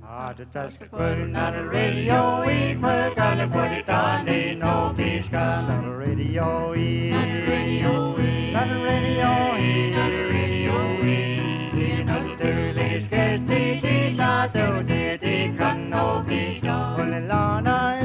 The touch putting on the radio, we put on the body down, they know peace on the radio, on the radio, on the radio, on the radio, we know the early scares, they thought they can no be done. Only Lana,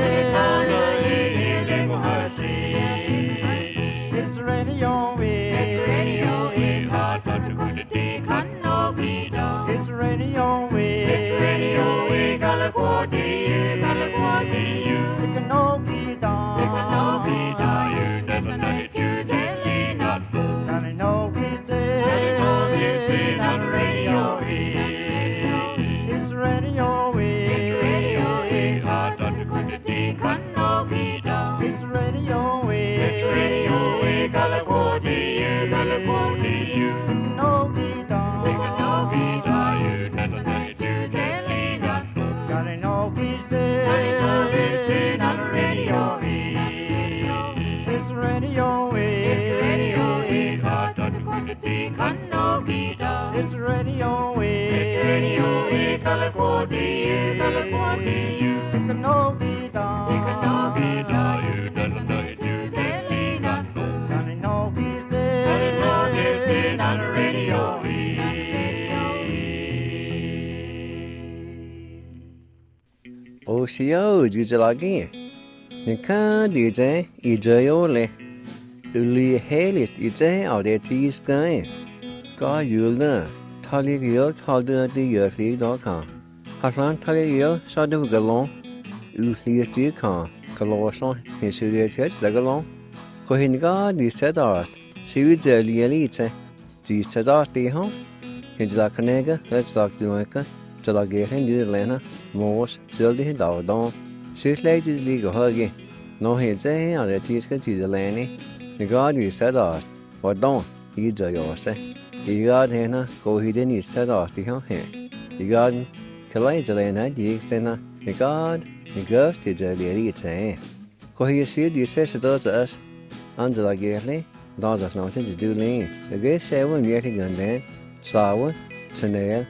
it's the radio, it's the radio, it's hard but the good they can no be done. It's the radio, it's the radio, we gotta go to you, gotta go to you. It can no be done, it can no be done. You never know it, you telling us go. And I know he's dead, on the radio, it's the radio, it's the radio, it's hard but the good they can no be done. It's the radio, it's the radio, we gotta go to you, gotta go to you. It can no be done, it can no be done. You never know it, you telling us go. God, I know he's dead, on the radio, it's the radio, it's the radio, it's hard but the good they can no be done. It's the radio, it's the radio, we gotta go to you, gotta go to you. It can no be done, it can no be done. You never know it, you telling us go. God, I know he's dead, on the radio. Oshio, Jujalagi. Nika, DJ, Ijayole. Uli Halis, Ijay, out there teas guy. God, you'll know. Tally Gil, Talda, the Yearly.com. Haslan Tally Gil, Sadu Galon. Ulias Deacon, Colossal, his studio church, Zagalon. Cohinga, the Sedars. See you there, Lielite. These Sedars, the home. Hinjlakanega, let's talk to Micah. Jalagation, Atlanta, Morse, Zildi, Dawdon. Six ladies legal huggy. No heads on the Tiska Tizelani. The God you said us, what don't, you do yourself. You got Hannah, go he didn't set us the home here. You got Kalajalana, the extender, the God, the girls to the lady say. Go he said you says it does us. Angela Gately, does us nothing to do lean. The gay 7 yetting gun then, sour, Chanel.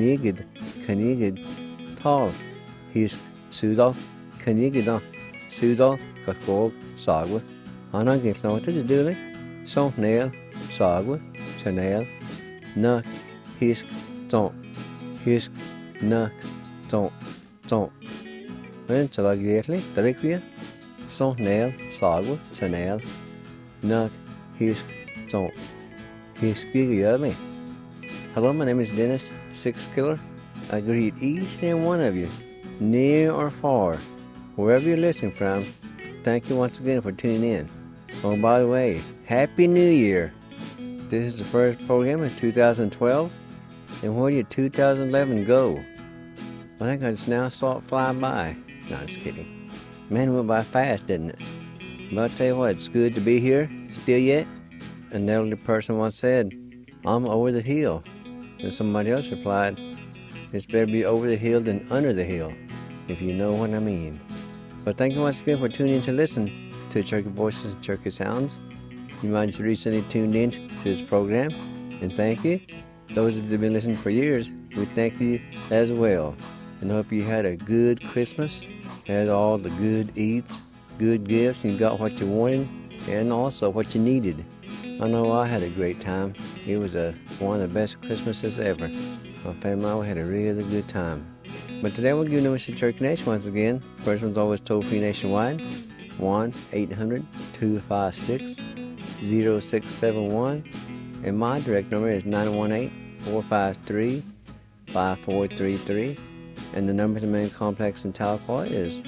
Knigid, tall, his Sudal, Knigida, Sudal, Kakog, Sagwa, Anna gets noted to do it, so nail, Sagwa, Chanel, Nuck, Hisk, Don't, Hisk, Nuck, Don't. When shall I get it, Delicvia? So nail, Sagwa, Chanel, Nuck, Hisk, Don't, Hisk, early. Hello, my name is Dennis, Six Killer. I greet each and every one of you, near or far, wherever you're listening from. Thank you once again for tuning in. Oh, by the way, Happy New Year. This is the first program of 2012, and where did 2011 go? I think I just now saw it fly by. No, just kidding. Man, it went by fast, didn't it? But I'll tell you what, it's good to be here, still yet. An elderly person once said, I'm over the hill. And somebody else replied, it's better be over the hill than under the hill, if you know what I mean. But thank you once again for tuning in to listen to Cherokee Voices and Cherokee Sounds. You might have recently tuned in to this program, and thank you. Those of you that have been listening for years, we thank you as well. And hope you had a good Christmas, had all the good eats, good gifts, and you got what you wanted, and also what you needed. I know I had a great time. It was one of the best Christmases ever. My family and I had a really good time. But today we're giving Mr. Cherokee Nation once again. First one's always toll-free nationwide. 1-800-256-0671. And my direct number is 918-453-5433. And the number to the main complex in Tahlequah is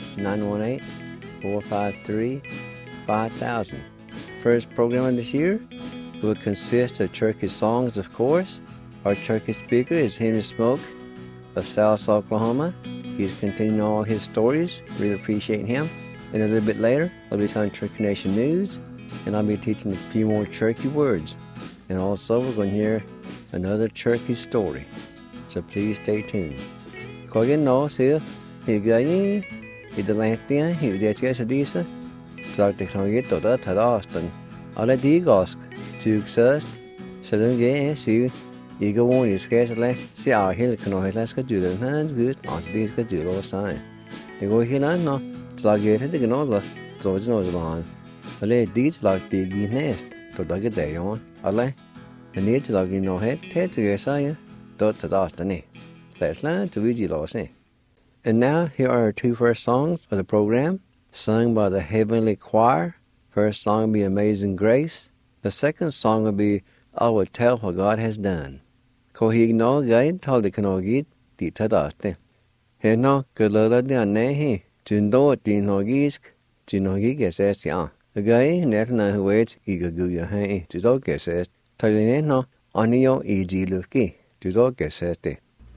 918-453-5000. First program of this year will consist of Cherokee songs, of course. Our Cherokee speaker is Henry Smoke of South Oklahoma. He's continuing all his stories. Really appreciate him. And a little bit later, I'll be telling Cherokee Nation news, and I'll be teaching a few more Cherokee words. And also, we're going to hear another Cherokee story. So please stay tuned. Có cái nó xưa thì cái the Atlantean he the Chesadisa. So the technology to that Austin. All the Gosk to exist. So then get see I go on is schedule, see our hill can always ask a Judah hands good, on these good Judah sign. They go here and no, it's like it to get all the George knows line. A lay deeds like the nest, to dug a day on, a lay. And need to log in no head, take to get sire, dot to dastany. Let's learn to read you lost. And now here are our two first songs of the program, sung by the Heavenly Choir. First song will be Amazing Grace. The second song will be I Will Tell What God Has Done. Kohig no guide told the canogit di tadaste. He no gulala de anehi, jundo di nogisk, jinogi geses ya. The guy netna who waits igaguya hai, judo geses, taline no, anio iji luki, judo geseste.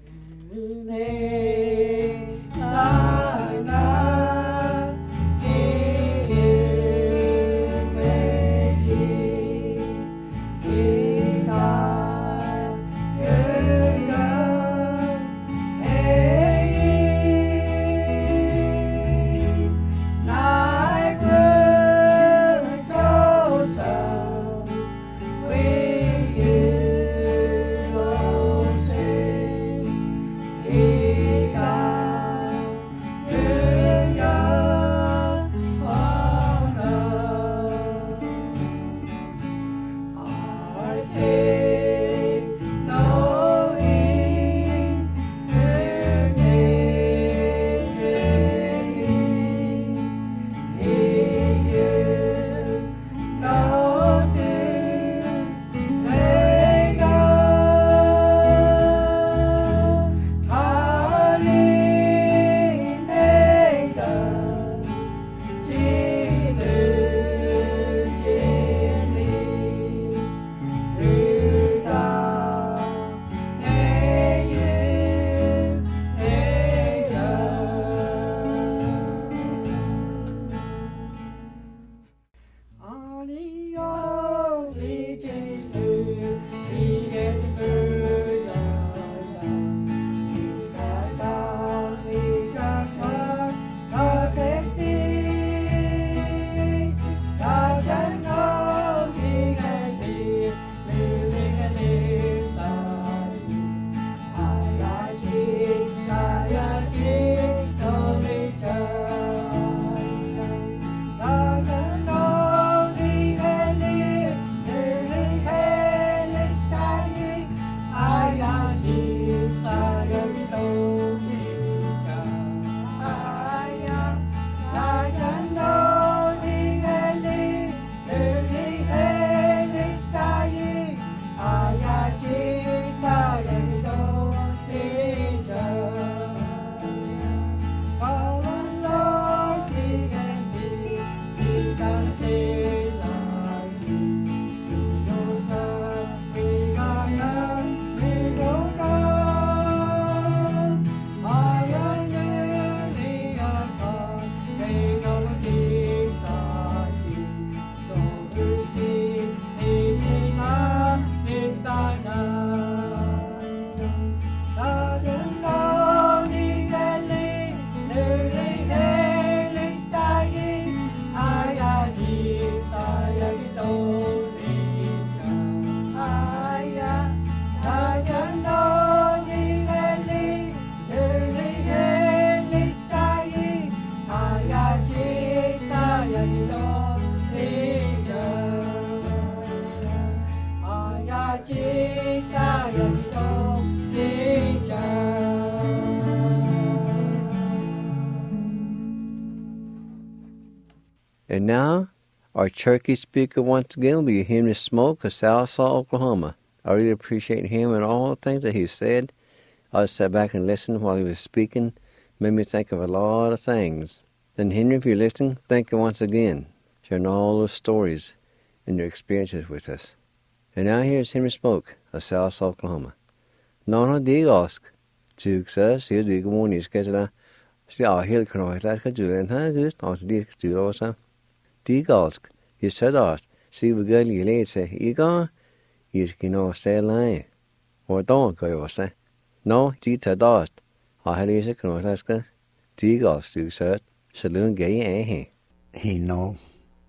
And now, our Cherokee speaker once again will be Henry Smoke of Southsaw, Oklahoma. I really appreciate him and all the things that he said. I sat back and listened while he was speaking. Made me think of a lot of things. Then Henry, if you're listening, thank you once again, sharing all those stories and your experiences with us. And now here's Henry Smoke of Southsaw, Oklahoma. Nono digosk, Juksa, Sil Digmonis, Kesla, Sia Hill Knoilaska, Julian Hagus, not Dick Julosa. Digosk, he said us, see we girl you late say, Ego, you can say line. Or don't go, say. No, Gita dust. I had a Knoilaska, Digosk, you said, saloon gay, eh? He no,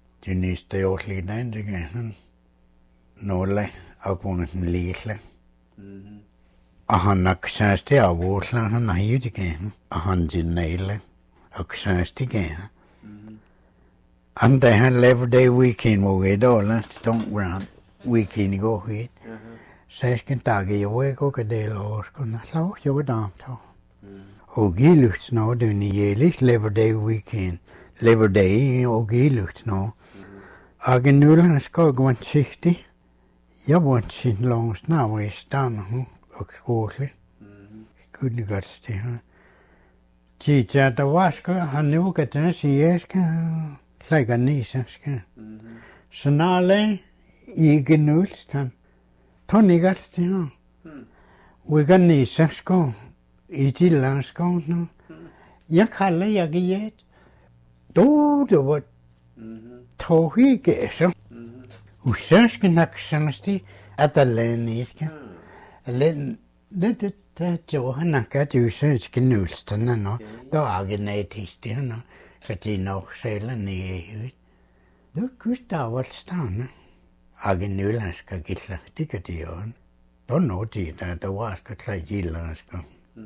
Junis de Otli Dandrigan, no le, Algonus Leasle, Og han aksæste af Våsla, han har hivet igen. Og han til Næle, aksæste igen. And they had Labor Day weekend hvor vi dollar don't ground weekend go hit. Sesken dage jeg var ikke og det lå skulle slå jeg var dam så. Og gilugt nå det ni lis Labor Day weekend. Labor Day og gilugt nå. Og nulle skal gå en sigtig. Jeg var sin lang snart i stand og skole. Kunne godt det her. Tja der var skal han nu kan det sige skal lægger næsæske. Så nærle ikke nulstan. Tonigas det her. Vi kan næsæske i tillandskåne. Jeg kalder jeg givet. Det var tog ikke så. Usøske nok sangsti at der længe ikke. Det gjorde han nok at usøske nulstan nå. Der er ikke nætist det nå. Fordi nok sæler nede. Det Gustav Alstane. Age nylandska gitla, det kan de jo. Og nå de der var skal klare gillandska.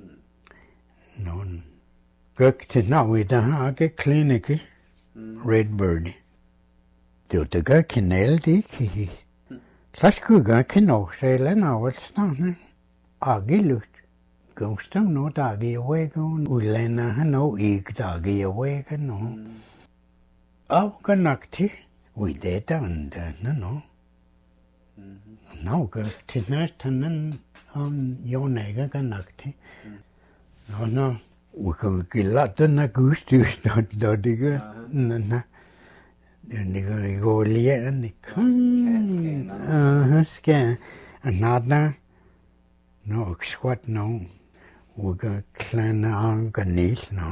Nogen gøk til nå i der age klinike. Redbird. Det gør kanal det ikke. Så skulle gøre kanal sæler nå Alstane. Age luft. Gustav nå dage i væggen. Udlander han nå ikke dage i væggen nå. Og gør nok til. Vi det der nå. Nå gør til næsten om Jonægger gør nok til. Nå. Vi kan ikke lade den af gudstyrst, da det gør. Nå. Det gør ikke gå lige. Skal. Nå der. Nå skvat nå. Vi kan klane anker ned nå.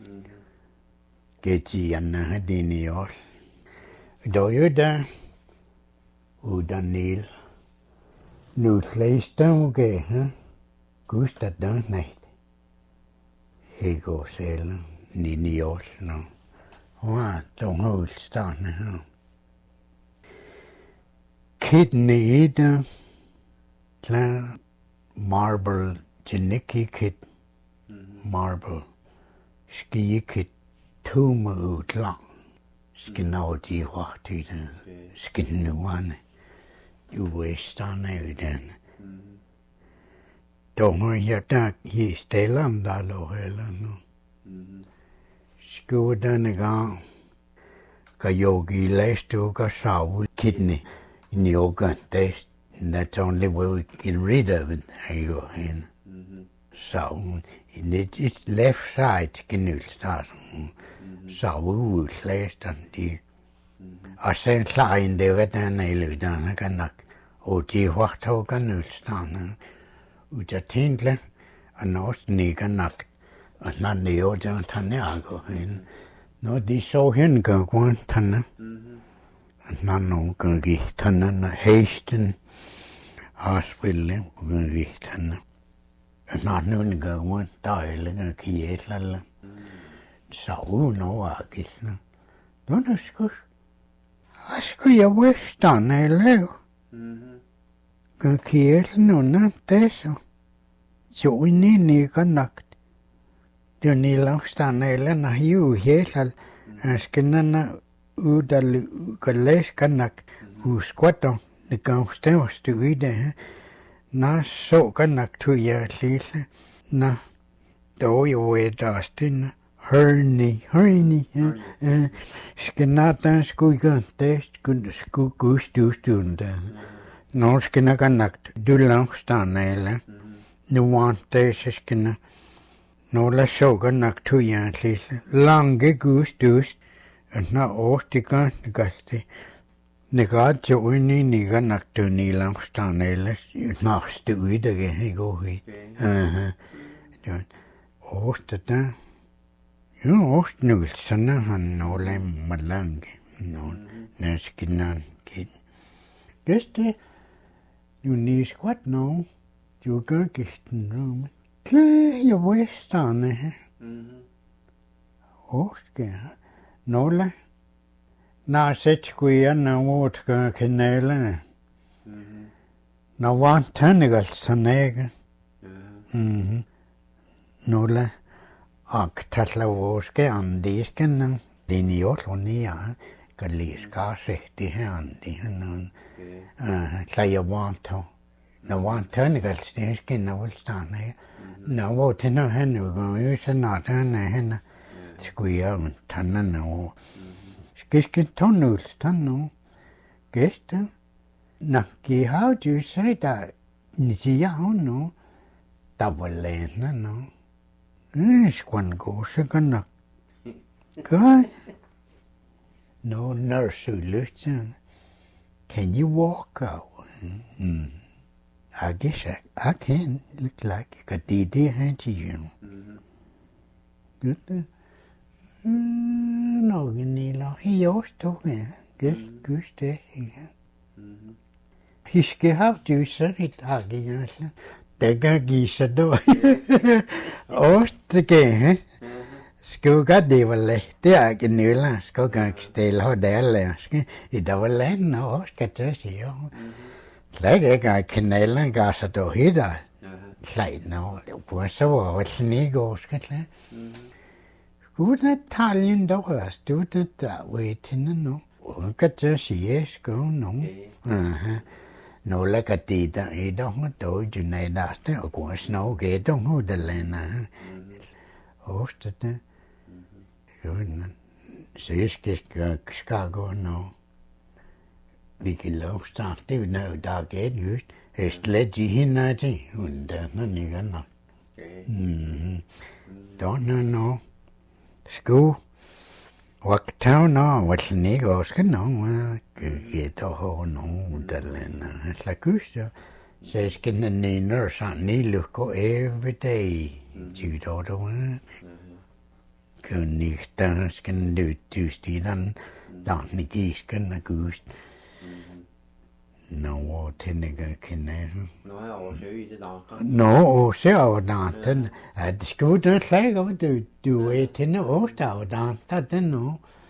Gætierne har det i år. Da er jo der. Udanil. Nu slæste hun gav, Gustav Dansnægt. Her går selv, 9 år nu. Hun har tunghulstande her. Kitten i der. Klar marble til kit. Marble. Skikit. Tumme ud lang. Skal nå de rågt i den. Skal nuerne. Du er stande i den. Da har jeg der i stilleren, der lå heller nu. Skulle denne gang. Kan yogi læste og kan sove kidney. In yoga, that's only way we get rid of it. I go in. So, in its left side, genulstarten. Så vi slæste de. Og så klar en det ved den eløderne kan nok. Og de hørte kan udstande. Og jeg tænkte, at næsten ikke nok. Og når det jo der tanne går hen. Når de så hen går tanne. Når nogen kan give tanne hesten. Og spille kan give tanne. Når nogen går dejlige kietler. Så uden overgiften. Då er sgu. Jeg skulle jeg vesterne elev. Kan kjæle nogen det så. Så inde i ikke nok. Det er nilangsterne eller når hive hele. Jeg skal nænne ud af kan læse kan nok. Uskvatter. Det kan stævste i det. Når så kan nok tog jeg lille. Når. Då jo er der stille. Hørni. Skal skulle gøre det, skulle gudstyrstyrende. Nå skal nok have nagt, du langstande eller. Nu var det, så skal nå lade sukker nok tog jeg lille. Lange gudstyrst, og når årstigger, det gør det. Det gør det jo inde i nikker nok, du ni langstande eller. Nok støy, der kan ikke gå hit. Årstig der. Jo, snulserne han nåle med lange. Nå, skinnan kid. Det du ni skvat nå. Du gør gisten rum. Klar, jeg vesterne her. Årske. Nåle. Nå, sæt skulle jeg nå at gøre kanalerne. Nå var tønnigal sanege. Nulla aktatla voske andisken din jotlonia kaliska sehti handi han klajavanto. Nå var tønnigal stisken navulstane. Nå var tino henne usanat henne skuia tanna og skisken tonulstanno. Gesta nakki hauju saita nisia hono tabalena no squan gosa kana kai no nurse lutsen. Can you walk out? I guess I can. Look like a didi hand to you. Good. No, Nila, he used to me. Good day. He have to say it again. The gagisa do. Ost again. Skoga divale. Det er ikke nødland. Skoga stel har det lærske. I dag var land og også til at sige. Slet ikke at kanalen gør sig dog hitter. Slet nå. Hvor så var det slik også. Skulle taljen dog være studet der ved til nu. Og kan til at sige sko nu. Nå lægger det der i dag. Dog jo nædaste og går snart gæt om hovedlander. Også det. Så jeg skal gå nå. Vi kan lov starte, det er jo der gæt just. Jeg slet i hende til, hun der ikke nok. Don't know. Sko. Wagtav nå, hvad sådan ikke også nå. Gæt og hår nå, der lander. Slag kyster. Så jeg skal nænne og sådan i lukke every day. Tygt over det. Königstan skal lytte i den dannegisken og gust. Nå, tænker kende. Nå, jeg oversøger i det der. Nå, også over danten. Det skulle du slække over, du er til en årsdag over danten, den nå.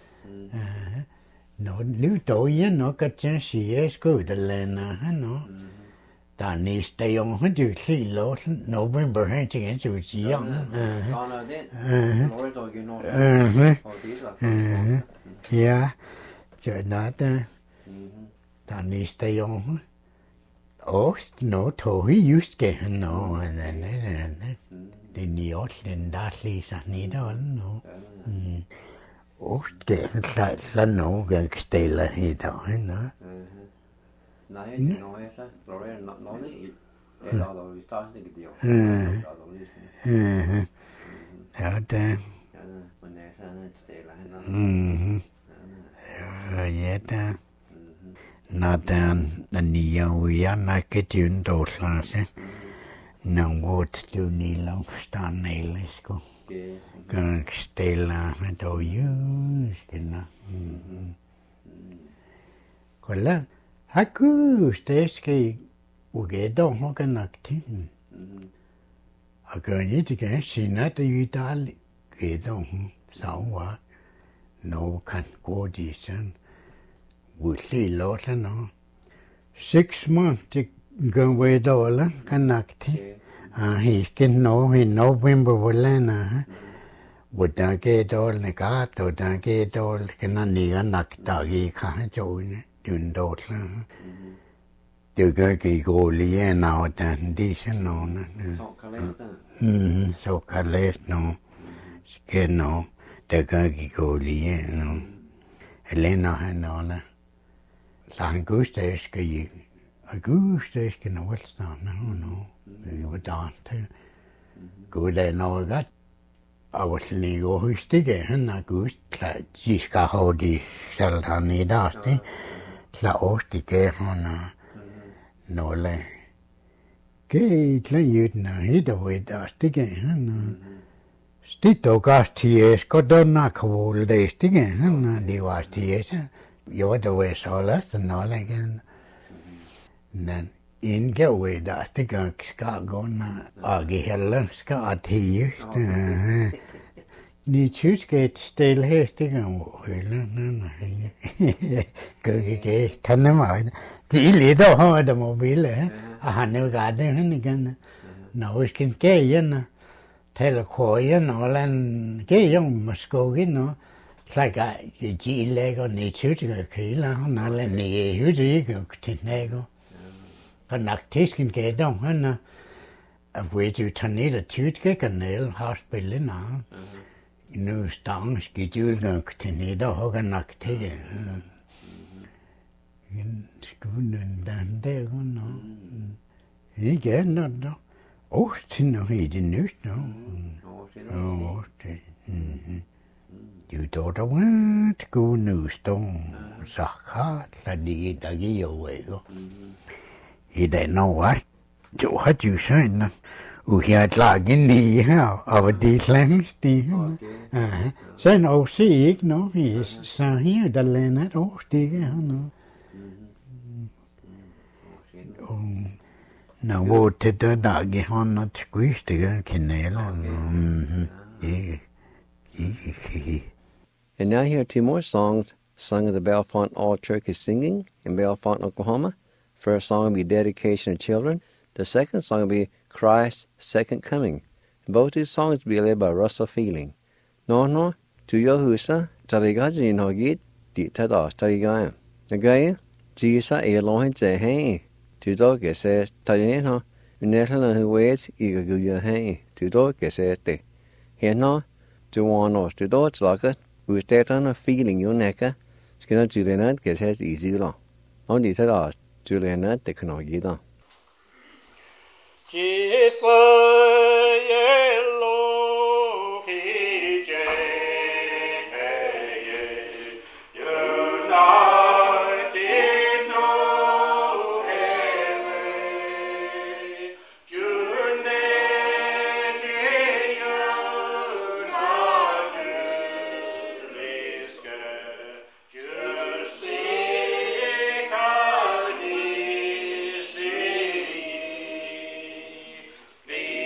Nå, lyt dog igen nok at jeg siger, jeg skal ud og lande her nå. Der er næste dag om, han du se låsen. November, han tænker, han skal sige. Ja, ja, så er der. Der er næste dag om. Ost, nå, tog vi just gæren, nå. Det er njørtlen, der sliger sig nedånden, nå. Ost gæren, så nogen stiller i dag, nå. Nej, det er noget, jeg sagde. Det er noget, jeg lader vi starter ikke det jo. Ja, det. Men jeg sagde, at det er henne. Ja, det. Når der nye ujerne kan døne dårslase. Når vort du nilongstand elsko. Gang stiller med dog juskene. Kolla. Haku, steske ugedo hoganakti. Aganitike sinat yidal gedo sawa. No kan gå disen. Wusli lotano. 6 months to go away dollar kanakti. Hisken no in November volana. Would get all the gat or get all cananiga naktagi kajoine. Dundåtler. Det gør ikke gå lige en af den disse nogen. Så kan læse nogen. Skal nogen. Det gør ikke gå lige nogen. Alene han nogen. Så han gudstag skal ikke. Og gudstag skal noget stande. Det var dante. Gud er noget godt. Og hvis han ikke husker det, han er gudstag. De skal have de selv han i dag. Så også det han nogle gætler jødene hitter ved os det han stidt og gas til skal der nok holde det stikke han det var til jo det var så last nogle igen men indgå ved det stikke skal gå og heller skal at just Ni tyske stilhæstinger og hylden. Gør tanne mig. De er lidt over der mobile. Og han er jo godt den igen. Når vi skal gå igen. Taler korgen og land gejong med skogen og slækker de lægger ni tyske køler. Når land ni hytte ikke til nægo. Og nok tisken gav dem han. Og ved du tager ned af tyske kanal har spillet navn. Nu stang skidulgang til ned og hugger nok til. Skolen den der nå. Ikke andet da. Til nok i det nyt nå. Du dog der var skolen nu stod. Så klart det der giver jo. I den år du har du sådan. Og her er laget ned her, og det er klamstige. Så når se ikke noget, så her der lander et årstige her nu. Og når hvor til det dag i hånden og skviste kanaler. And now here are two more songs sung at the Bellefonte All Turkey Singing in Bellefonte, Oklahoma. First song will be Dedication to Children. The second song will be Christ's Second Coming. Both these songs will be led by Russell Feeling. No, to your husa, Tarigaji no git, di tada Tarigaya. Nagaya, Jisa e lohin te hei, to dog says Tarino, Unetana who waits, eager guya hei, to dog says te. Here no, to one or to dodge like it, who is that on a feeling your necker, skinner to the night gets as easy long. Only tada, to the night they cannot get on. Jesus, yellow PJ, united no heaven, the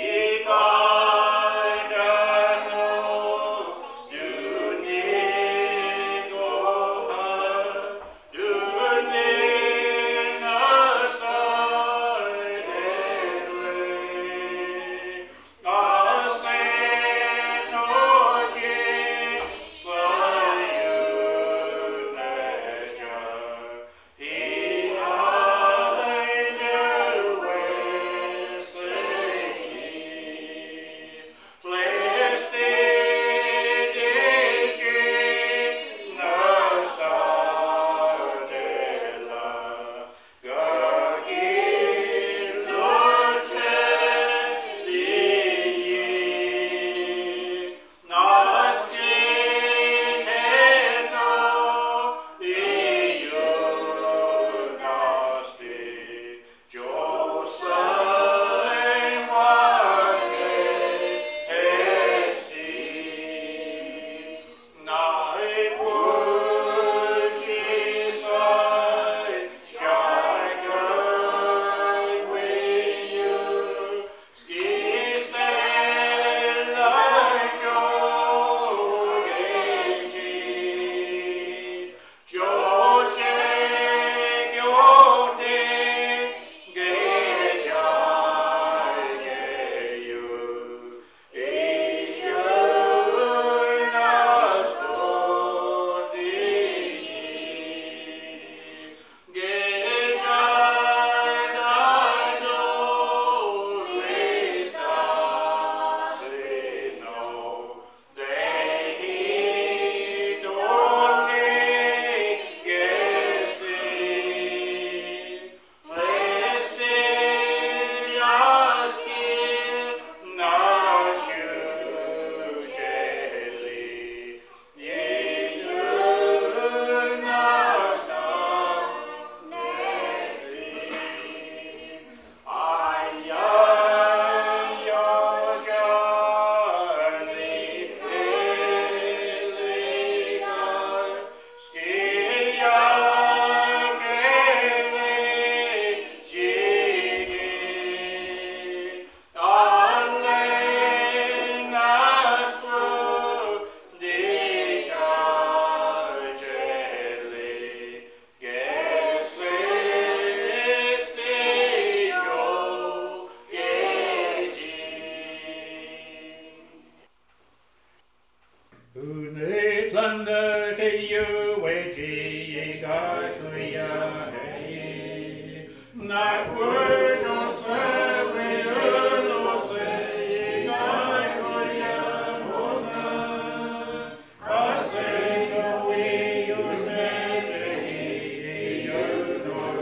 Unetlander keju weji God kuya hey. Not words or say we no say God kuya mona. I say no way you never you no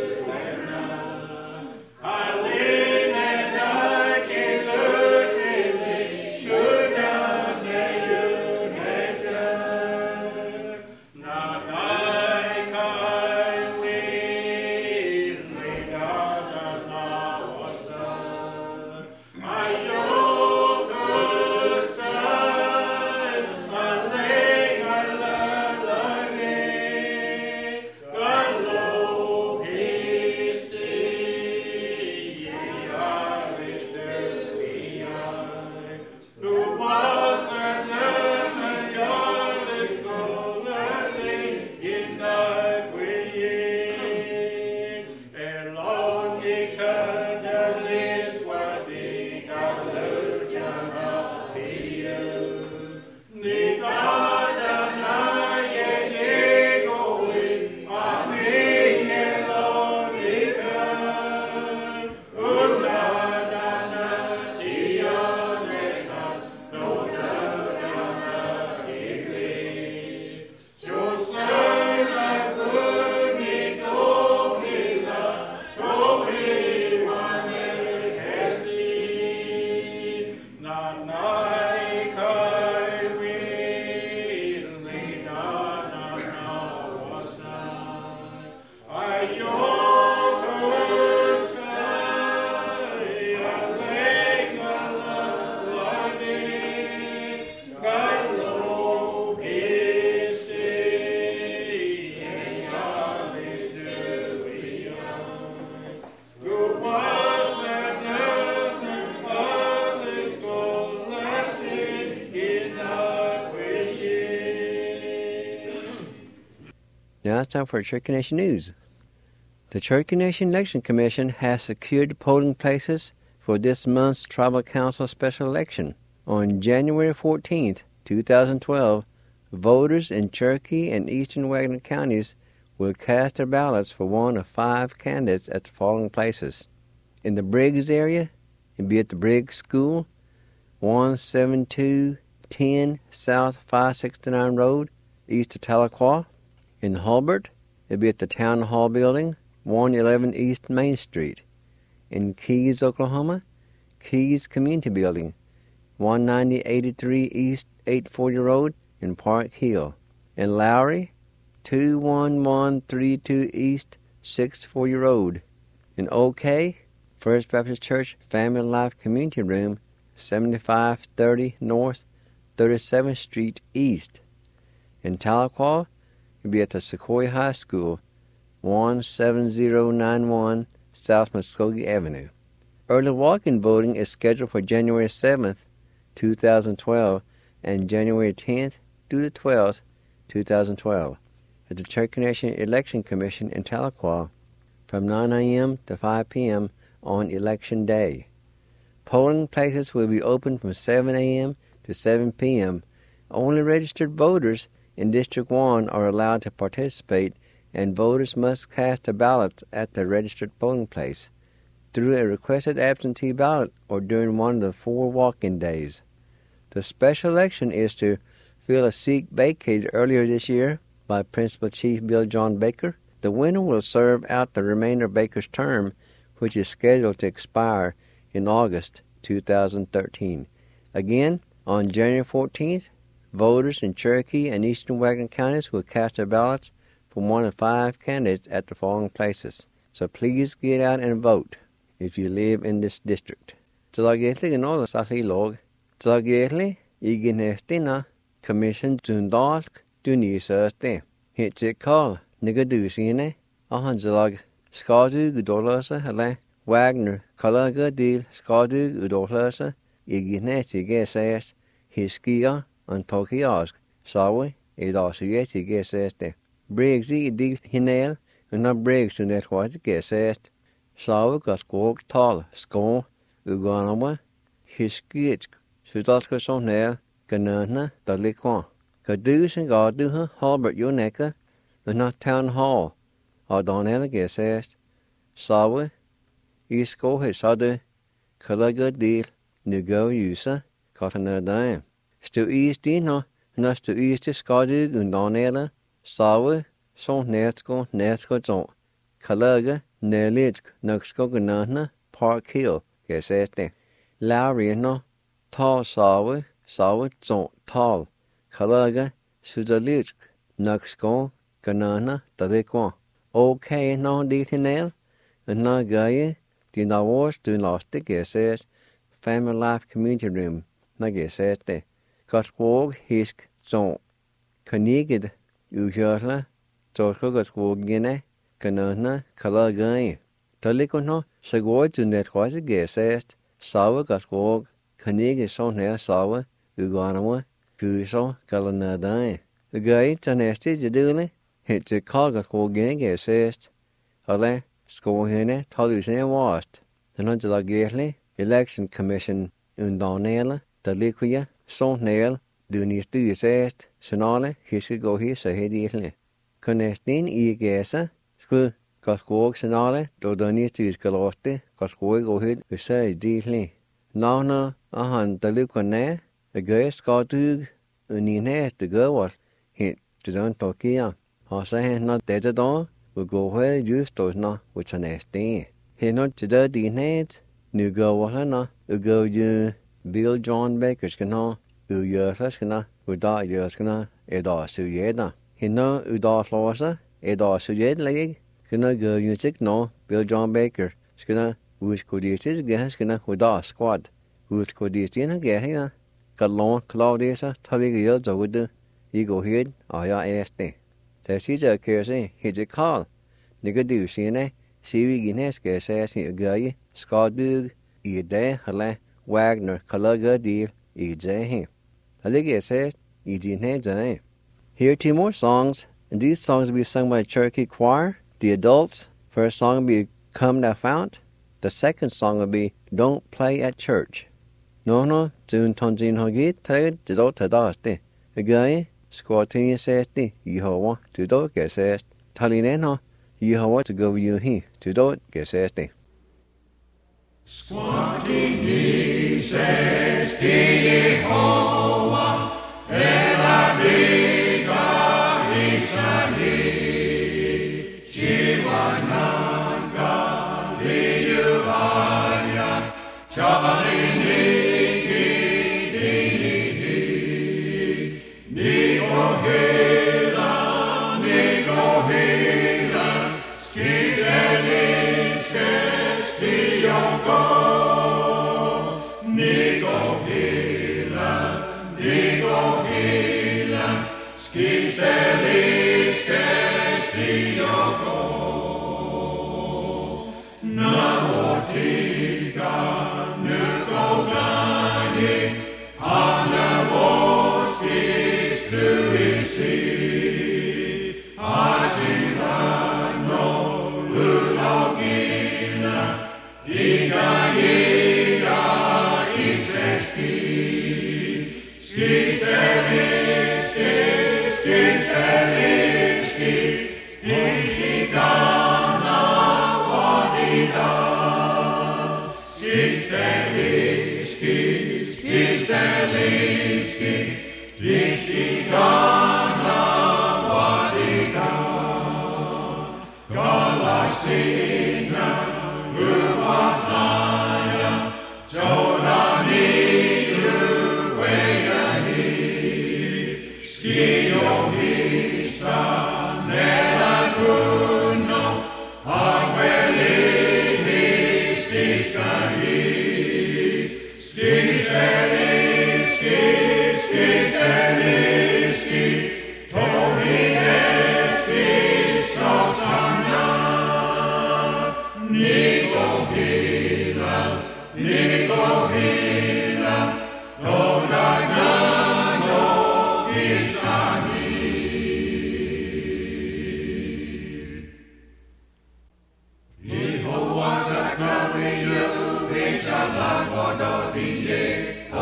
good. I live and I can learn good down there you nature. Not I can win, we got not was done. I yoke a side, a leg a la again. God low he see, I wish to be I. Who was and then I is going in the way. Along the candles, what the gallusion appear. The garden I get going, I may along the can. Now it's time for Cherokee Nation News. The Cherokee Nation Election Commission has secured polling places for this month's Tribal Council special election. On January 14th, 2012, voters in Cherokee and eastern Wagner counties will cast their ballots for one of 5 candidates at the following places. In the Briggs area, it'll be at the Briggs School, 17210 South 569 Road, east of Tahlequah. In Hulbert, it'll be at the Town Hall Building, 111 East Main Street. In Keys, Oklahoma, Keys Community Building, 19083 East 840 Road in Park Hill. In Lowry, 21132 East 640 Road. In OK, First Baptist Church Family Life Community Room, 7530 North 37th Street East. In Tahlequah, it'll be at the Sequoia High School, 17091 South Muskogee Avenue. Early walk-in voting is scheduled for January 7th, 2012, and January 10th through the 12th, 2012, at the Cherokee Nation Election Commission in Tahlequah from 9 a.m. to 5 p.m. on Election Day. Polling places will be open from 7 a.m. to 7 p.m. Only registered voters in District 1 are allowed to participate, and voters must cast their ballots at the registered polling place through a requested absentee ballot or during one of the 4 walk-in days. The special election is to fill a seat vacated earlier this year by Principal Chief Bill John Baker. The winner will serve out the remainder of Baker's term, which is scheduled to expire in August 2013. Again, on January 14th, voters in Cherokee and eastern Wagner counties will cast their ballots for one of 5 candidates at the following places. So please get out and vote if you live in this district. Tlagetli ganola sahlilog, tlagetli iginestina commission zundalk dunisaste. Hitchik call nigadusine ahanzalag skadu gudolasa hele Wagner kalaga deal skadu gudolasa igineti gesest hiskia antokiask sawe idasuyeti geseste. Briggsy deal hinel and not Briggs to net what gesest. Sawe got gog tal skon uganawa hiskitsk sudatka sonel Ganana, Dalikwa. Kadus and Garduha, Halbert Yoneka, the not town hall, or Donella Gesest, Sawa, Easko his other, Kalaga deal, Nugo Yusa, Cotton Dime. Still East Dino, and us to East Scottig and Donella, Sawa, Son Netsko Zon, Kalaga, Nelitk, Nuxko Ganana, Park Hill, Geseste. Lauriano, Tall Sawa, Zon, Tall, Kalaga, Sudalitk, Nuxko, Ganana, Dalikwa. Okay, no detail, and no guy, the Nawars do lost the Gesest, Family Life Community Room, Nageseste. Got wog hisk zon. Kanigid, Ujala, Torko got wog gine, Kanana, Kalagay. Talikono, Sagoy to Netwise Gesest, Sawa got wog, Kanigid son hair Sawa, Uganawa, Guso, Galanadai. The guy, Tanesti, Jaduli, hit the call got wog gine Gesest. Ale, Skohene, Tolusene washed. The Nunjalagirli, Election Commission, Undonela, Taliquia, Son Nail, Dunis Duisest, Sonale, Hiske go his a heditli. Conestin I gesa, Sku, Gosquog Sonale, Dodonis Duis Galoste, Gosquog go hid, Usa ditli. Nana, Ahan Dalucone, a gay Scotug, Unines the girl was hit to Don Tokia. Hasa not dead at all, will go well used those not which an estin. He not to the dinheads, New go was not, go you. Bill John Baker's gonna, Uyers gonna, Uda Yers gonna, Eda Suyeda. He no Uda Flosa, Eda Suyed League, gonna go music no, Bill John Baker, skina, Who's Codices gas gonna, Uda Squad, Who's Codicina Gahina, Galon Claudius, Tully the Wood, Ego Head, Aya Este. The Caesar Kerse, hit a call. Nigga do sine, Sivi Guinness says he a guy, Scodug, Ede, Hale. Wagner, Kalaga deal, E.J. Aliga says, E.J. Here are 2 more songs, and these songs will be sung by the Cherokee Choir, the adults. First song will be Come Thou Fount. The second song will be Don't Play at Church. No, June Tonjin Hogi, Tag, Dido Tadaste. A guy, Squatini says, Yehovah, to do get says, Talineno, Yehovah to go you he, to do get says. Squatini says, Yehovah, Eladiga Isahi, Chiwananga, Liyuhaya, Chabalini, Nigohila, Skizdelin, Skestiyoko. Nigohila, Skizdelis, Skestiyoko. Nawotika, Nukogani, Anawoskis, Luisi, Ajilano, Lulogila, Iga, Iseski, Skizdelis, Iskigana, Wadida, Skizdelis, Iskigana, Wadida, Galasina, Uvataya, Jolani, Luweyahi, Siohista, Nelaguno, Aguelinis, Diskari, Skizdelis, Tohineski, Sostana, Nigohila, Nodagano, Istani. Niho Watakawi, Vichala, Wadodiye,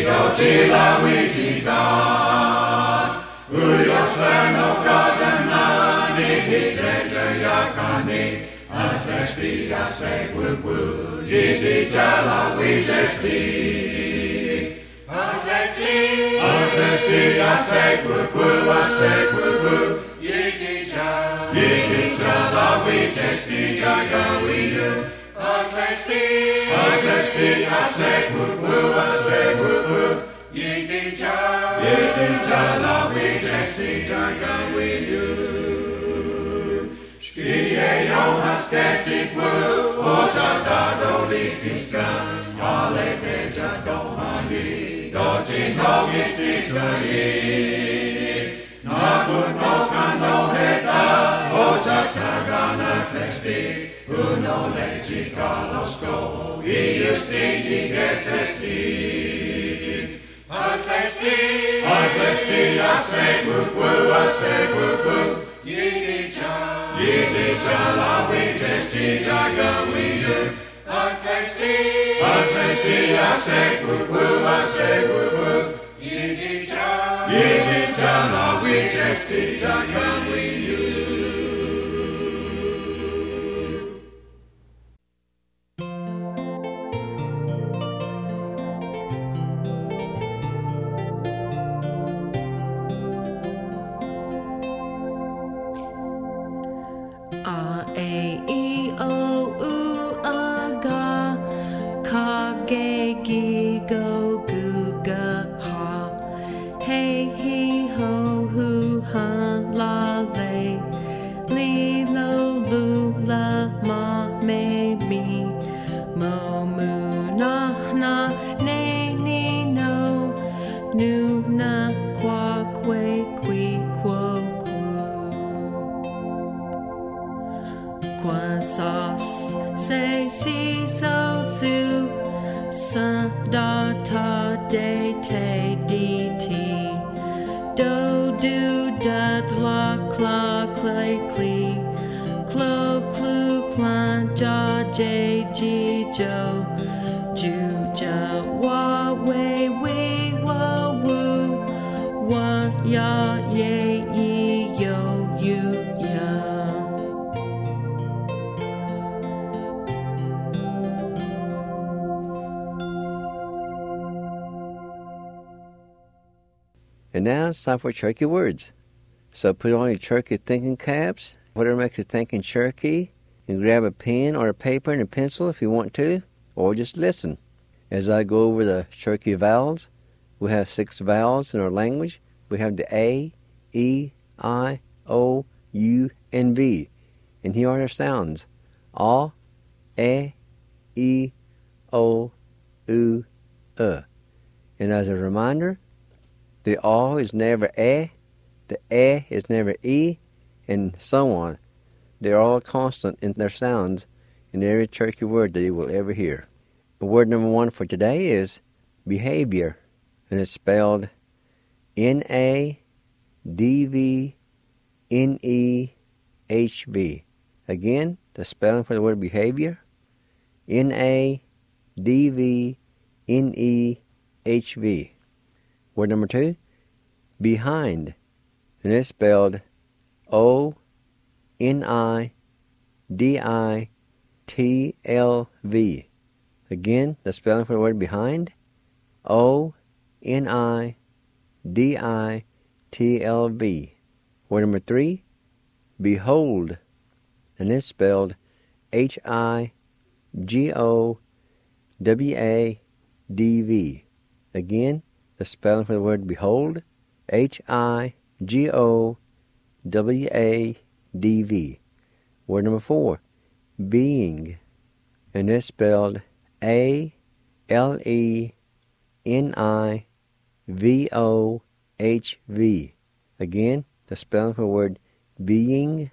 And now it's time for Cherokee Words. So put on your Cherokee thinking caps, whatever makes you think in Cherokee, and grab a pen or a paper and a pencil if you want to, or just listen. As I go over the Cherokee vowels, we have 6 vowels in our language. We have the A, E, I, O, U, and V. And here are their sounds. A, E, O, U, And as a reminder, the A is never the E is never E, and so on. They're all constant in their sounds in every Cherokee word that you will ever hear. Word number 1 for today is behavior, and it's spelled N-A-D-V-N-E-H-V. Again, the spelling for the word behavior, N-A-D-V-N-E-H-V. Word number 2, behind, and it's spelled O-N-I-D-I-T-L-V. Again, the spelling for the word behind, O-N-I-D-I-T-L-V. Word number 3, behold, and it's spelled H-I-G-O-W-A-D-V. Again, the spelling for the word behold, H-I-G-O-W-A-D-V. Word number 4, being, and it's spelled A-L-E-N-I-V-O-H-V. Again, the spelling for the word being,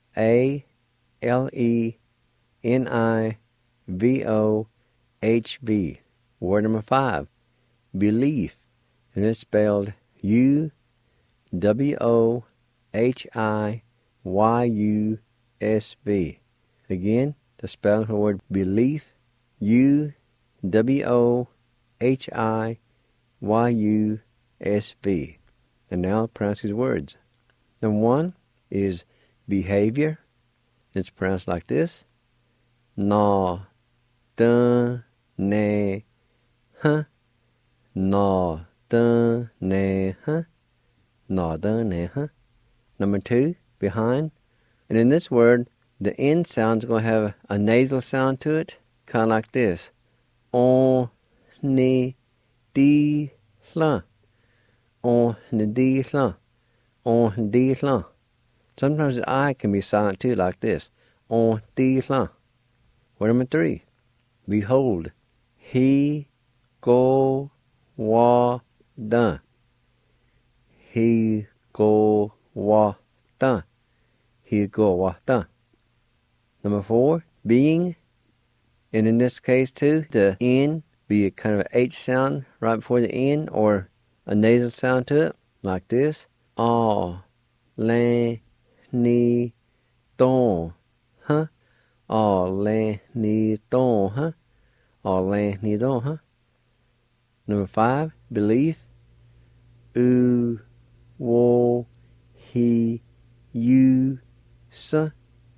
A-L-E-N-I-V-O-H-V. Word number 5, belief, and it's spelled U-W-O-H-I-Y-U-S-V. Again, the spelling for the word belief, U-W-O-H-I-Y-U-S-V. Y-U-S-V. And now pronounce these words. Number 1 is behavior. It's pronounced like this. Na, dun, ne, huh. Na, dun, ne, huh. Na, dun, ne, huh. Number 2, behind. And in this word, the N sound is going to have a nasal sound to it, kind of like this. On, ni, di, la. On, ni, di, la. On, di, la. Sometimes the I can be silent too, like this. On, di, la. Word number 3, behold. He, go, wa, da. He, go, wa, da. He, go, wa, da. Number 4, being. And in this case too, the N be a kind of a H sound right before the N, or a nasal sound to it, like this. Ah, lan, ni, don, huh? Ah, lan, ni, don, huh? Ah, lan, ni, don, huh? Number 5, belief. U, wo, he, you, sa.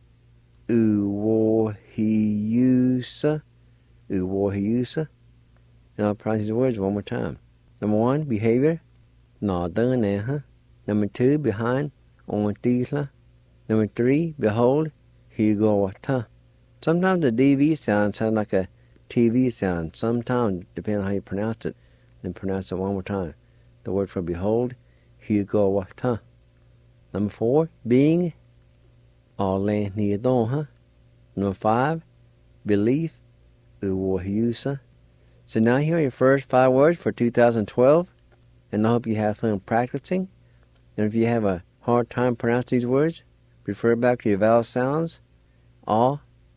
U, wo, he, you, sa. U, wo, he, you, sa. And I'll pronounce the words one more time. Number 1, behavior. Na, dun, ne, huh? Number 2, behind. On, ti, la. Number 3, behold. He, go, wa, ta. Sometimes the DV sounds like a TV sound. Sometimes, depending on how you pronounce it. Then pronounce it one more time. The word for behold. He, go, wa, ta. Number 4, being. Ah, lan, ni, don, huh? Number 5, belief. U, wo, he, you, sa. So now here are your first 5 words for 2012. And I hope you have fun practicing. And if you have a hard time pronouncing these words, refer back to your vowel sounds. A,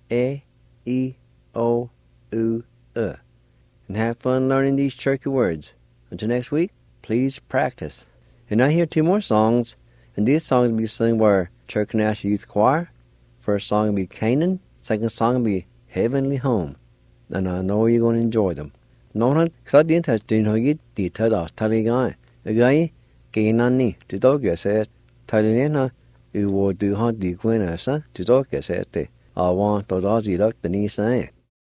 E, O, U, and have fun learning these tricky words. Until next week, please practice. And now here are 2 more songs. And these songs will be sung by our Turkey National Youth Choir. First song will be Canaan. Second song will be Heavenly Home. And I know you're going to enjoy them. Nonhan kladin tas din hogi di tada taligai. Agai Canaan to dog says Talina u wo do ha di quenasa to dog says te. I want to dozi look the knee say.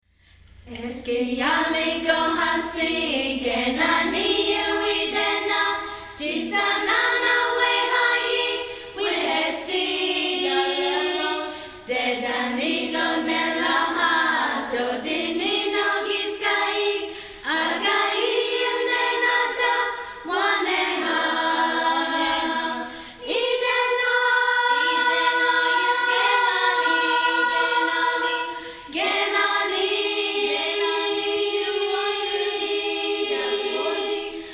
Eski yali go hasi genani we dena jisana na we hai with hesti galelo dedani go melaha to dini no giskai agai nenata waneha idena genani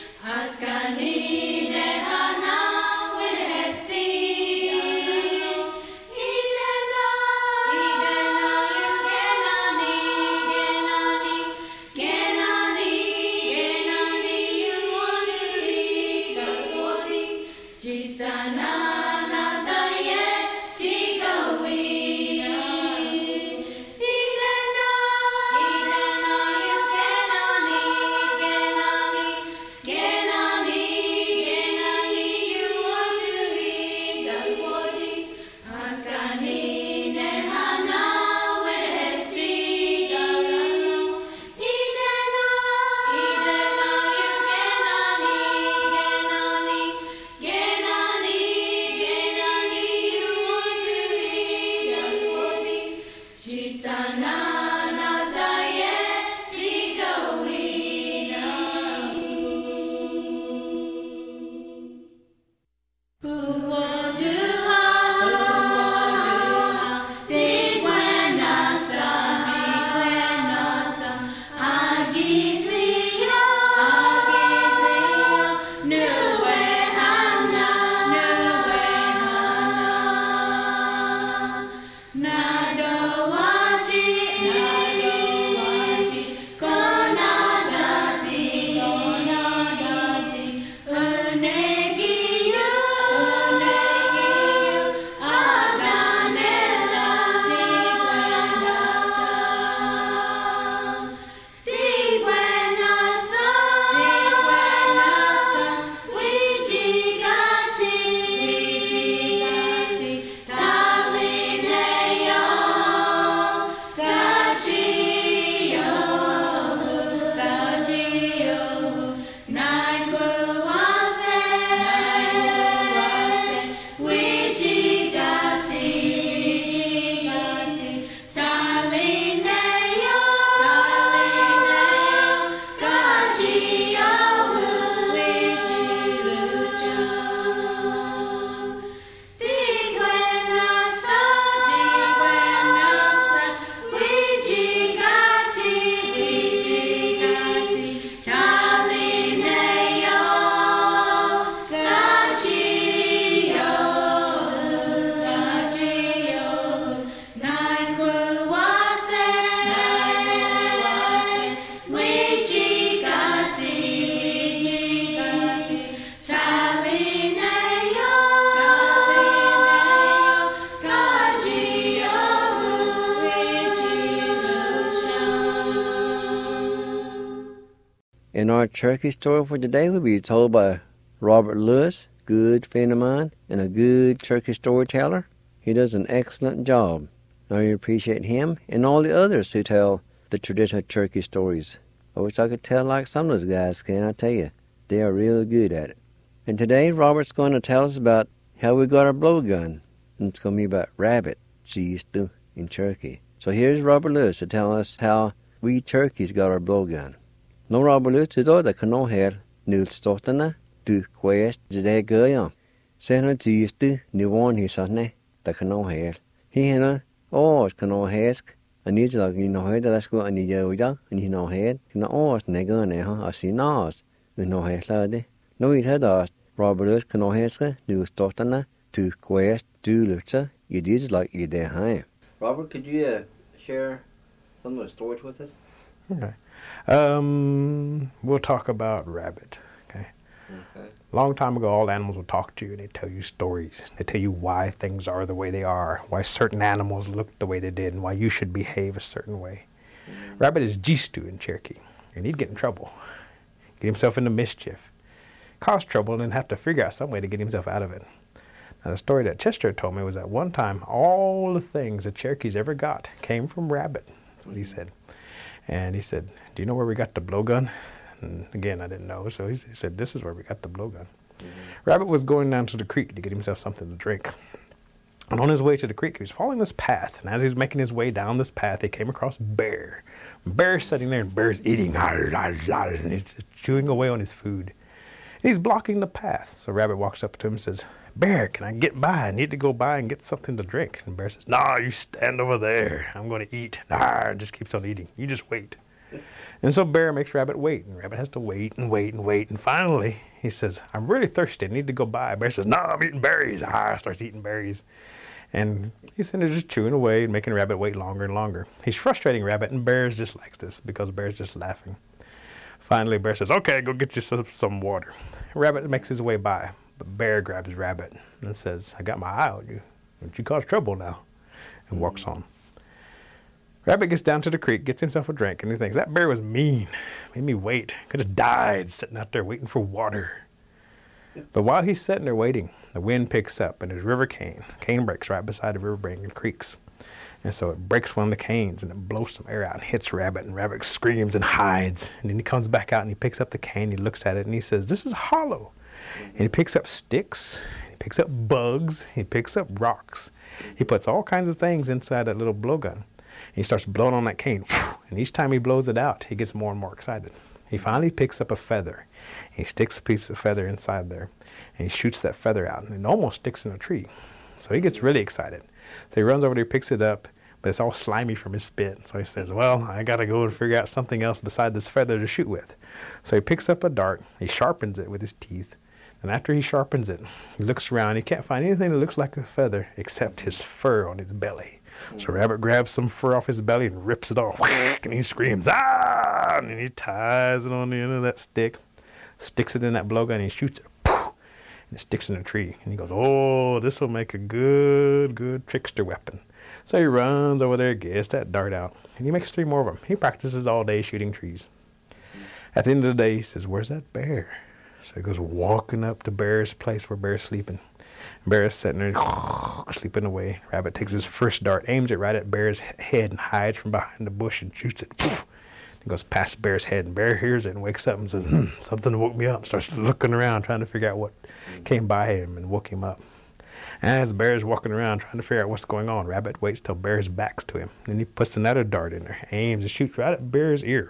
And our turkey story for today will be told by Robert Lewis, good friend of mine and a good turkey storyteller. He does an excellent job. I appreciate him and all the others who tell the traditional turkey stories. I wish I could tell like some of those guys can, I tell you. They are real good at it. And today, Robert's going to tell us about how we got our blowgun. And it's going to be about rabbit cheese stew in Turkey. So here's Robert Lewis to tell us how we turkeys got our blowgun. No Robert Lewis, då det kan nå her nulstortene du quest det gør jeg. Sen cheese stew nivån i sådan det kan nå her. Herne års kan nå hæsk. Og lige til i nå her, der skulle en i jøder, og i nå her. Kan års næggerne her, og sin års. Vi nå her slaget det. Nu i det der Robert Lewis kan nå hæske nulstortene du quest dulutser i disse lag i det her. Robert, could you share some of the stories with us? Okay. We'll talk about rabbit. Okay. Long time ago, all animals will talk to you and they tell you stories. They tell you why things are the way they are, why certain animals look the way they did, and why you should behave a certain way. Rabbit is Jistu in Cherokee, and he'd get in trouble, get himself into mischief, cause trouble, and then have to figure out some way to get himself out of it. Now, the story that Chester told me was that one time, all the things the Cherokees ever got came from rabbit. That's what he said. And he said, do you know where we got the blowgun? And again, I didn't know. So he said, this is where we got the blowgun. Rabbit was going down to the creek to get himself something to drink. And on his way to the creek, he was following this path. And as he was making his way down this path, he came across Bear. Bear's sitting there, and Bear's eating. And he's chewing away on his food. And he's blocking the path. So Rabbit walks up to him and says, Bear, can I get by? I need to go by and get something to drink. And Bear says, nah, you stand over there. I'm going to eat. Nah, just keeps on eating. You just wait. And so Bear makes Rabbit wait. And Rabbit has to wait and wait and wait. And finally, he says, I'm really thirsty. I need to go by. Bear says, no, I'm eating berries. Starts eating berries. And he's sitting there just chewing away and making Rabbit wait longer and longer. He's frustrating Rabbit, and Bear just likes this because Bear's just laughing. Finally, Bear says, okay, go get you some water. Rabbit makes his way by. But Bear grabs Rabbit and says, I got my eye on you. Don't you cause trouble now. And walks on. Rabbit gets down to the creek, gets himself a drink, and he thinks, that bear was mean. Made me wait. Could have died sitting out there waiting for water. But while he's sitting there waiting, the wind picks up and there's river cane. Cane breaks right beside the river bank and creeks. And so it breaks one of the canes and it blows some air out and hits Rabbit, and Rabbit screams and hides. And then he comes back out and he picks up the cane, he looks at it and he says, this is hollow. And he picks up sticks, he picks up bugs, he picks up rocks. He puts all kinds of things inside that little blowgun. He starts blowing on that cane, and each time he blows it out, he gets more and more excited. He finally picks up a feather. He sticks a piece of feather inside there, and he shoots that feather out, and it almost sticks in a tree. So he gets really excited. So he runs over there, picks it up, but it's all slimy from his spit. So he says, well, I got to go and figure out something else beside this feather to shoot with. So he picks up a dart, he sharpens it with his teeth, and after he sharpens it, he looks around. He can't find anything that looks like a feather except his fur on his belly. So Rabbit grabs some fur off his belly and rips it off, and he screams, ah! And he ties it on the end of that stick, sticks it in that blowgun, and he shoots it, and it sticks in a tree. And he goes, oh, this will make a good trickster weapon. So he runs over there, gets that dart out, and he makes 3 more of them. He practices all day shooting trees. At the end of the day, he says, where's that bear? So he goes walking up to Bear's place where Bear's sleeping. Bear is sitting there sleeping away. Rabbit takes his first dart, aims it right at Bear's head, and hides from behind the bush and shoots it. He goes past Bear's head, and Bear hears it and wakes up and says, something woke me up. Starts looking around, trying to figure out what came by him and woke him up. As Bear's walking around trying to figure out what's going on, Rabbit waits till Bear's back's to him. Then he puts another dart in there, aims and shoots right at Bear's ear.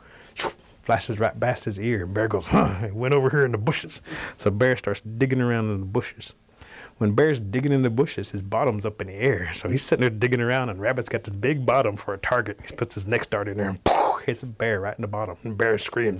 Flashes right past his ear. And Bear goes, it went over here in the bushes. So Bear starts digging around in the bushes. When Bear's digging in the bushes, his bottom's up in the air. So he's sitting there digging around, and Rabbit's got this big bottom for a target. He puts his next dart in there and hits Bear right in the bottom. And Bear screams,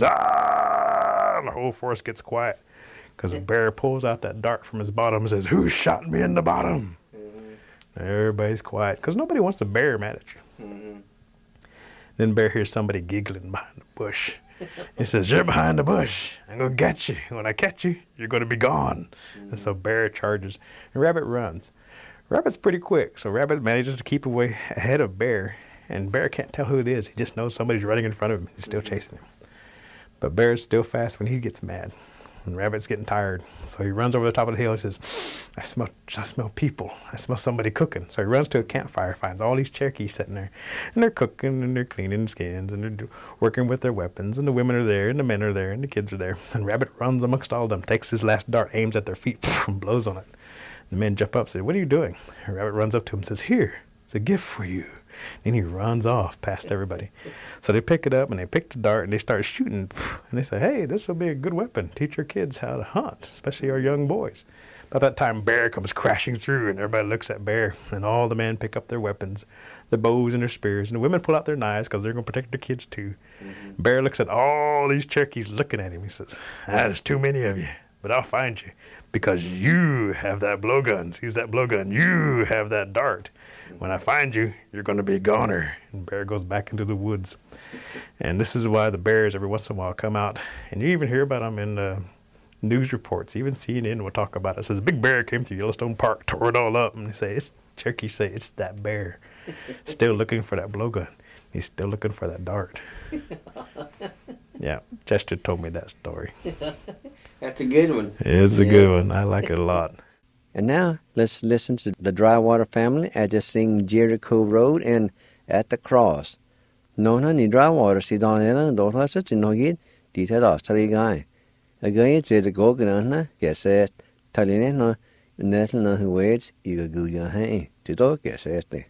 ah! And the whole forest gets quiet because the Bear pulls out that dart from his bottom and says, who shot me in the bottom? Everybody's quiet because nobody wants the bear mad at you. Then Bear hears somebody giggling behind the bush. He says, you're behind the bush. I'm going to get you. When I catch you, you're going to be gone. And so Bear charges, and Rabbit runs. Rabbit's pretty quick, so Rabbit manages to keep away ahead of Bear, and Bear can't tell who it is. He just knows somebody's running in front of him. He's still chasing him. But Bear's still fast when he gets mad. And Rabbit's getting tired. So he runs over the top of the hill and says, I smell people. I smell somebody cooking. So he runs to a campfire, finds all these Cherokees sitting there. And they're cooking, and they're cleaning skins, and they're working with their weapons. And the women are there, and the men are there, and the kids are there. And Rabbit runs amongst all of them, takes his last dart, aims at their feet, and blows on it. The men jump up and say, what are you doing? And Rabbit runs up to him and says, here, it's a gift for you. And he runs off past everybody. So they pick it up, and they pick the dart, and they start shooting. And they say, hey, this will be a good weapon. Teach our kids how to hunt, especially our young boys. About that time, Bear comes crashing through, and everybody looks at Bear. And all the men pick up their weapons, their bows and their spears. And the women pull out their knives because they're going to protect their kids, too. Mm-hmm. Bear looks at all these Cherokees looking at him. He says, there's too many of you, but I'll find you. Because you have that blowgun. Seize that blowgun. You have that dart. When I find you, you're going to be a goner. And Bear goes back into the woods. And this is why the bears every once in a while come out. And you even hear about them in news reports. Even CNN will talk about it. It says, a big bear came through Yellowstone Park, tore it all up. And they say, Cherokees say, it's that bear. Still looking for that blowgun. He's still looking for that dart. Yeah, Chester told me that story. That's a good one. It's a good one. I like it a lot. And now, let's listen to the Drywater family as they sing Jericho Road and At the Cross. Nona ni Drywater si donela dohasa tinogid ditados taligai. Again, it's the Goganana, yes, Talinena, Netlana who waits, Igaguya hay, Tito, yes, este.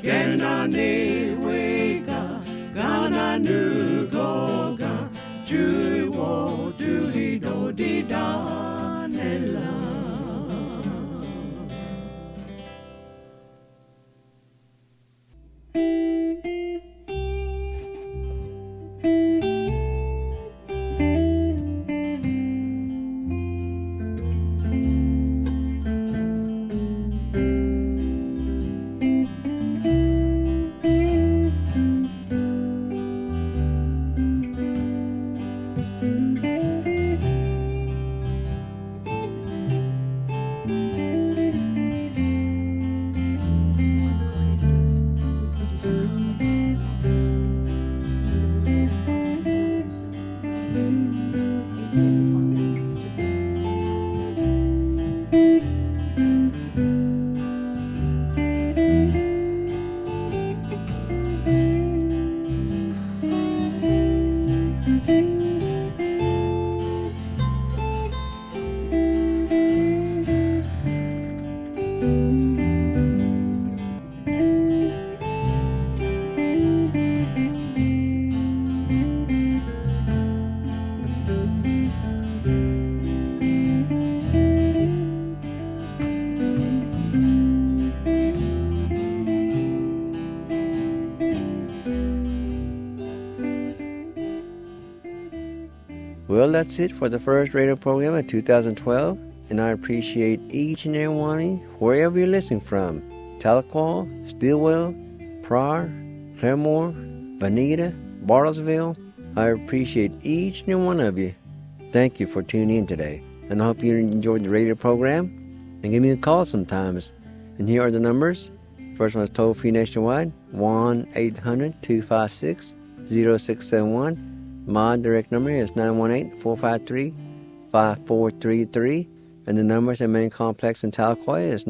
Gana ne wega, gana nu goga, ju wo do he do di da ne la. Well, that's it for the first radio program of 2012, and I appreciate each and every one of you, wherever you're listening from. Tahlequah, Stillwell, Pryor, Claremore, Bonita, Bartlesville. I appreciate each and every one of you. Thank you for tuning in today, and I hope you enjoyed the radio program, and give me a call sometimes. And here are the numbers. First one is toll-free nationwide, 1-800-256-0671. My direct number is 918-453-5433, and the numbers at Main Complex in Tahlequah is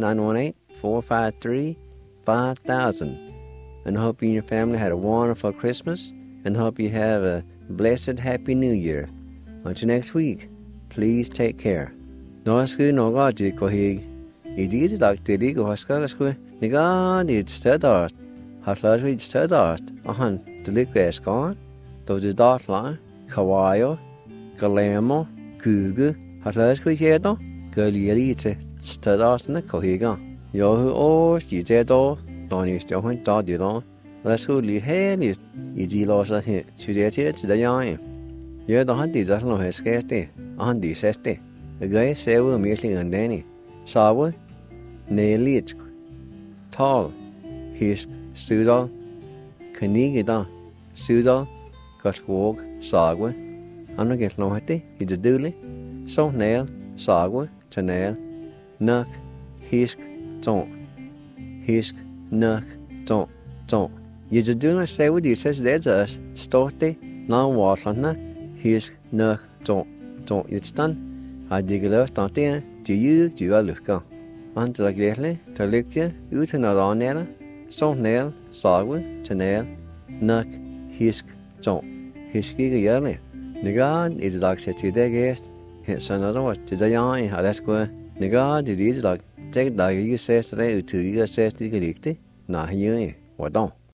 918-453-5000. And I hope you and your family had a wonderful Christmas, and hope you have a blessed, happy New Year. Until next week, please take care. Norsku nogaji kohig. Idis daktiri gohaskagasku. Niga did stedart. Haslashwid stedart. Ahan, delikveskan. Dodi datla, kawaio, galamo, gugu, haslashku jedo. Galierite stedartne kohiga. Yohu os jizedo. Donis johan dadidon. Lasku li helis. Idi losa hit. Sudeti to the young. You're the hunty doesn't know his scarcity, a hunty sesty. A guy say will meeting and Danny. Sawa, Nailitsk, tall, his Sudal, Kanigida, Sudal, Kaskwog, Sagwa. I'm not getting no hitty, he's a dooley. So nail, Sagwa, to nail, Nuck, Hisk, don't. Hisk, Nuck, don't. You just do not say what you says there's us, Storty, non water. Hisk, Nuck, don't. It's done. I dig a left on there. Do you look on? Until I get to look you, you to not on there. So nail, Sagwa, to nail, Nuck, Hisk, don't. Hisky yelling. The God is like said to their guest. It's another one to the young, let's go. The God is like take the you says today to you says to the nah, you, what don't.